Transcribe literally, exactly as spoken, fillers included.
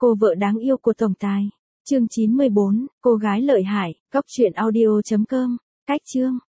Cô vợ đáng yêu của tổng tài. Chương chín mươi bốn, cô gái lợi hại, góc truyện audio chấm com. Cách chương